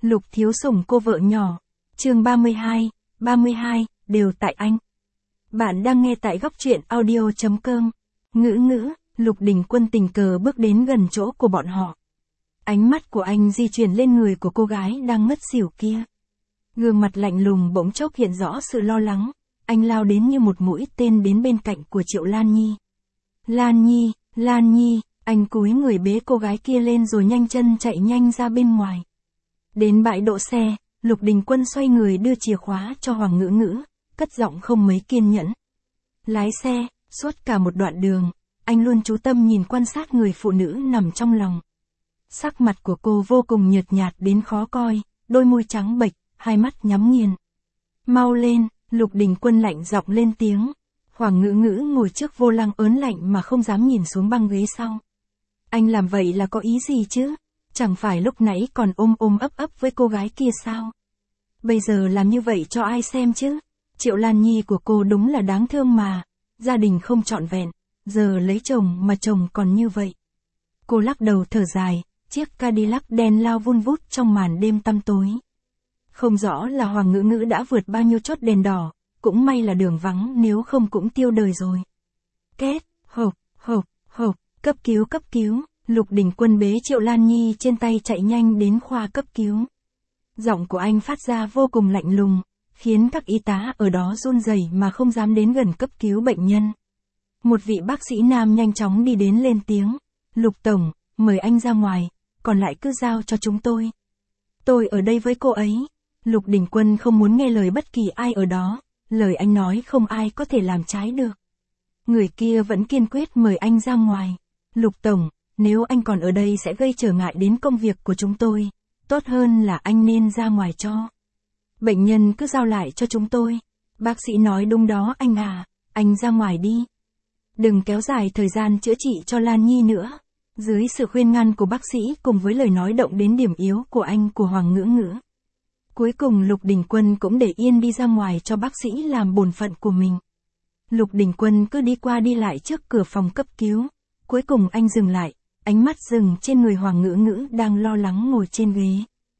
Lục Thiếu Sủng cô vợ nhỏ. Chương 32, đều tại anh. Bạn đang nghe tại góc truyện audio.com. Ngữ, Lục Đình Quân tình cờ bước đến gần chỗ của bọn họ. Ánh mắt của anh di chuyển lên người của cô gái đang ngất xỉu kia. Gương mặt lạnh lùng bỗng chốc hiện rõ sự lo lắng. Anh lao đến như một mũi tên đến bên cạnh của Triệu Lan Nhi. Lan Nhi, anh cúi người bế cô gái kia lên rồi nhanh chân chạy nhanh ra bên ngoài. Đến bãi đỗ xe, Lục Đình Quân xoay người đưa chìa khóa cho Hoàng Ngữ, cất giọng không mấy kiên nhẫn. Lái xe, suốt cả một đoạn đường, anh luôn chú tâm nhìn quan sát người phụ nữ nằm trong lòng. Sắc mặt của cô vô cùng nhợt nhạt đến khó coi, đôi môi trắng bệch, hai mắt nhắm nghiền. Mau lên, Lục Đình Quân lạnh giọng lên tiếng. Hoàng Ngữ ngồi trước vô lăng ớn lạnh mà không dám nhìn xuống băng ghế sau. Anh làm vậy là có ý gì chứ? Chẳng phải lúc nãy còn ôm ấp với cô gái kia sao? Bây giờ làm như vậy cho ai xem chứ? Triệu Lan Nhi của cô đúng là đáng thương mà. Gia đình không trọn vẹn, giờ lấy chồng mà chồng còn như vậy. Cô lắc đầu thở dài, chiếc Cadillac đen lao vun vút trong màn đêm tăm tối. Không rõ là Hoàng Ngữ đã vượt bao nhiêu chốt đèn đỏ, cũng may là đường vắng nếu không cũng tiêu đời rồi. Két, hộp, cấp cứu, Lục Đình Quân bế Triệu Lan Nhi trên tay chạy nhanh đến khoa cấp cứu. Giọng của anh phát ra vô cùng lạnh lùng, khiến các y tá ở đó run rẩy mà không dám đến gần cấp cứu bệnh nhân. Một vị bác sĩ nam nhanh chóng đi đến lên tiếng. Lục Tổng, mời anh ra ngoài, còn lại cứ giao cho chúng tôi. Tôi ở đây với cô ấy. Lục Đình Quân không muốn nghe lời bất kỳ ai ở đó, lời anh nói không ai có thể làm trái được. Người kia vẫn kiên quyết mời anh ra ngoài. Lục Tổng, nếu anh còn ở đây sẽ gây trở ngại đến công việc của chúng tôi, tốt hơn là anh nên ra ngoài cho. Bệnh nhân cứ giao lại cho chúng tôi. Bác sĩ nói đúng đó anh à, anh ra ngoài đi. Đừng kéo dài thời gian chữa trị cho Lan Nhi nữa. Dưới sự khuyên ngăn của bác sĩ cùng với lời nói động đến điểm yếu của anh của Hoàng Ngữ. Cuối cùng Lục Đình Quân cũng để yên đi ra ngoài cho bác sĩ làm bổn phận của mình. Lục Đình Quân cứ đi qua đi lại trước cửa phòng cấp cứu. Cuối cùng anh dừng lại, ánh mắt dừng trên người Hoàng Ngữ đang lo lắng ngồi trên ghế.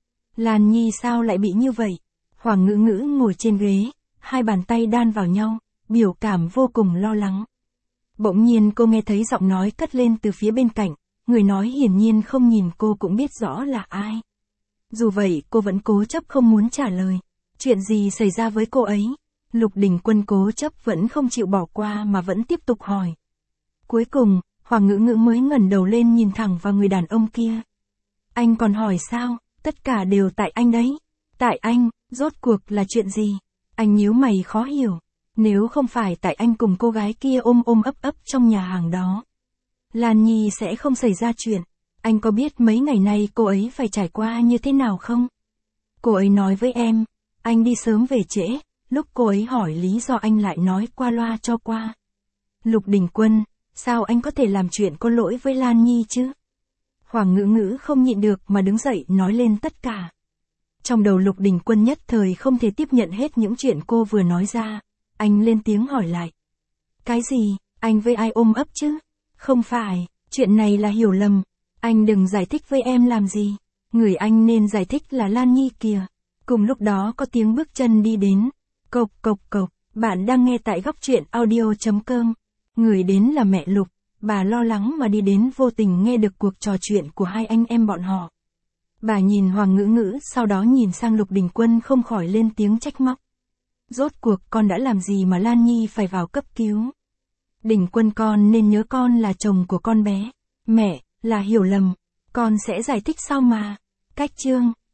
Lan Nhi sao lại bị như vậy? Hoàng Ngữ ngồi trên ghế, hai bàn tay đan vào nhau, biểu cảm vô cùng lo lắng. Bỗng nhiên cô nghe thấy giọng nói cất lên từ phía bên cạnh, người nói hiển nhiên không nhìn cô cũng biết rõ là ai. Dù vậy cô vẫn cố chấp không muốn trả lời. Chuyện gì xảy ra với cô ấy? Lục Đình Quân cố chấp vẫn không chịu bỏ qua mà vẫn tiếp tục hỏi. Cuối cùng, Hoàng Ngữ mới ngẩng đầu lên nhìn thẳng vào người đàn ông kia. Anh còn hỏi sao? Tất cả đều tại anh đấy. Tại anh, rốt cuộc là chuyện gì? Anh nhíu mày khó hiểu. Nếu không phải tại anh cùng cô gái kia ôm ấp trong nhà hàng đó, Lan Nhi sẽ không xảy ra chuyện. Anh có biết mấy ngày nay cô ấy phải trải qua như thế nào không? Cô ấy nói với em, anh đi sớm về trễ, lúc cô ấy hỏi lý do anh lại nói qua loa cho qua. Lục Đình Quân, sao anh có thể làm chuyện có lỗi với Lan Nhi chứ? Hoàng Ngữ không nhịn được mà đứng dậy nói lên tất cả. Trong đầu Lục Đình Quân nhất thời không thể tiếp nhận hết những chuyện cô vừa nói ra. Anh lên tiếng hỏi lại. Cái gì, anh với ai ôm ấp chứ? Không phải, chuyện này là hiểu lầm. Anh đừng giải thích với em làm gì. Người anh nên giải thích là Lan Nhi kìa. Cùng lúc đó có tiếng bước chân đi đến. Cộc. Bạn đang nghe tại góc truyện audio.com. Người đến là mẹ Lục. Bà lo lắng mà đi đến vô tình nghe được cuộc trò chuyện của hai anh em bọn họ. Bà nhìn Hoàng Ngữ sau đó nhìn sang Lục Đình Quân không khỏi lên tiếng trách móc. Rốt cuộc con đã làm gì mà Lan Nhi phải vào cấp cứu? Đình Quân con nên nhớ con là chồng của con bé. Mẹ, là hiểu lầm. Con sẽ giải thích sau mà. Cách chương.